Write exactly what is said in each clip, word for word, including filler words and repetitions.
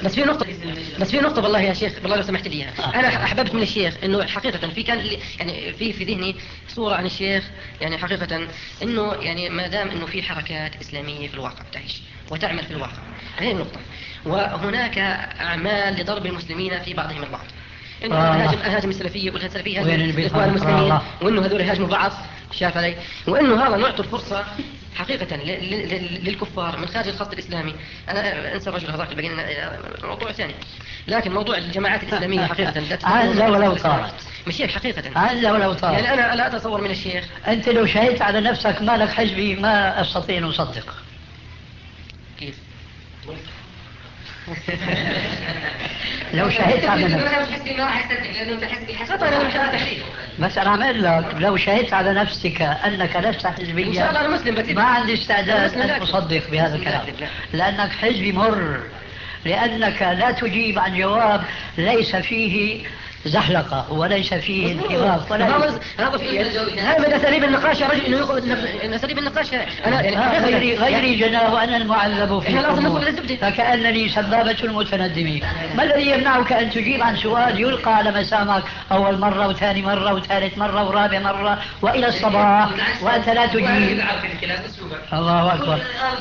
بس في نقطة بس في نقطة والله يا شيخ، والله لو سمحت لي آه. أنا أحببت من الشيخ إنه حقيقة في كان يعني في في ذهني صورة عن الشيخ، يعني حقيقة إنه يعني ما دام إنه في حركات إسلامية في الواقع تعيش وتعمل في الواقع، هذه النقطة. وهناك أعمال لضرب المسلمين في بعضهم البعض، إنه هاجم هاجم السلفية والسلفية هاجم الإخوان المسلمين، وإنه هذول هاجموا بعض، شاف علي، وإنه هذا نعطي الفرصة حقيقة للكفار من خارج الخط الإسلامي. أنا أنسى الرجل هذاك اللي بقينا موضوع ثاني، لكن موضوع الجماعات الإسلامية حقيقة هذا ولو طارت مش هيك حقيقة، هذا ولو طارت. يعني أنا لا أتصور من الشيخ، أنت لو شهدت على نفسك ما لك حزبي ما أستطيع أن أصدق. كيف؟ لو شهدت على نفسك بس أنا أعمل لك لو شهدت على نفسك أنك لست حزبيا إن شاء الله أنا مسلم، ما عندي استعداد أن أصدق بهذا الكلام، لأنك حزبي مر، لأنك لا تجيب عن جواب ليس فيه زحلقة وليس فيه انحراف ولا هذا هذا من أساليب النقاش يا رجل، إنه من أساليب النقاش. أنا يعني غيري غيري جناه وأنا المعذب في الأمور فكأنني سبابة المتندمين. ما الذي يمنعك أن تجيب عن سؤال يلقى على مسامك أول مرة وثاني مرة وثالث مرة ورابع مرة وإلى الصباح وأنت لا تجيب؟ الله أكبر.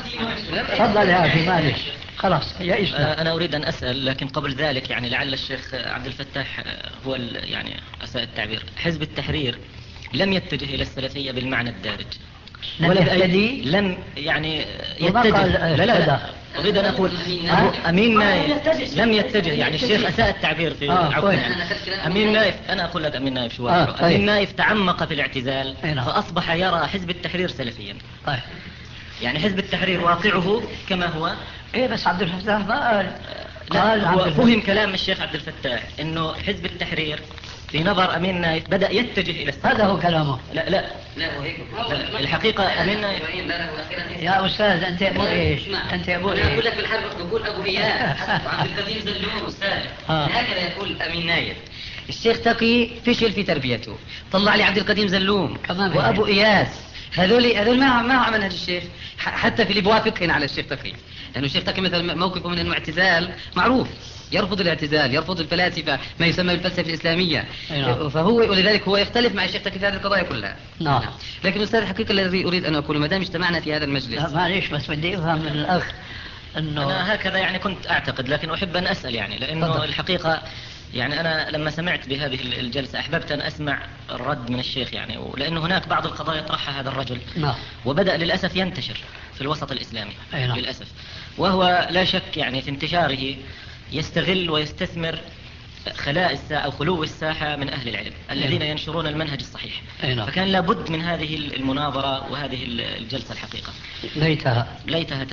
تفضل يا أخي معلش خلاص يا إسلام. أنا أريد أن أسأل، لكن قبل ذلك يعني لعل الشيخ عبد الفتاح هو يعني أساء التعبير. حزب التحرير لم يتجه إلى السلفية بالمعنى الدارج، ولا يهتدي، لم يعني يتجه. لا لا لا أريد أن أقول أمين نايف لم يتجه، يعني الشيخ أساء التعبير في آه يعني. أمين نايف أنا أقول لك أمين نايف شو آه طيب. أمين نايف تعمق في الاعتزال فأصبح يرى حزب التحرير سلفيا. طيب. يعني حزب التحرير واقعه كما هو. إيه بس عبد الفتاح ما قال. قال هو فهم كلام الشيخ عبد الفتاح إنه حزب التحرير في نظر أمين نايف بدأ يتجه إلى السلفية. هذا هو كلامه. لا لا لا, لا الحقيقة أمين نايف. يا أستاذ أنت أبو إيش؟ أنت أبو إيش؟ أنا أقول لك بالحرب بقول أبو إياس وعبد القديم زلوم أستاذ. هكذا يقول أمين نايف. الشيخ تقي فشل في تربيته، طلع لي عبد القديم زلوم وأبو إياس، هذول هذول ما ما عمل هذا الشيخ، حتى في اللي بوافقين على الشيخ تقي، لأنه الشيخ تقي مثلا موقفه من المعتزال معروف، يرفض الاعتزال، يرفض الفلاسفة، ما يسمى بالفلسفة الإسلامية. نعم. فهو ولذلك هو يختلف مع الشيخ تقي في هذه القضايا كلها. نعم. لكن أستاذ الحقيقة الذي أريد أن أقوله ما دام اجتمعنا في هذا المجلس. لا معليش بس بدي أفهم من الأخ إنه أنا هكذا يعني كنت أعتقد، لكن أحب أن أسأل يعني لأنه فضل. الحقيقة يعني أنا لما سمعت بهذه الجلسة أحببت أن أسمع الرد من الشيخ، يعني لأنه هناك بعض القضايا طرحها هذا الرجل. نعم. وبدأ للأسف ينتشر في الوسط الإسلامي. نعم. للأسف، وهو لا شك يعني في انتشاره يستغل ويستثمر خلاء الساحة أو خلو الساحة من أهل العلم الذين نعم. ينشرون المنهج الصحيح. نعم. فكان لابد من هذه المناظرة وهذه الجلسة الحقيقة. ليتها ليتها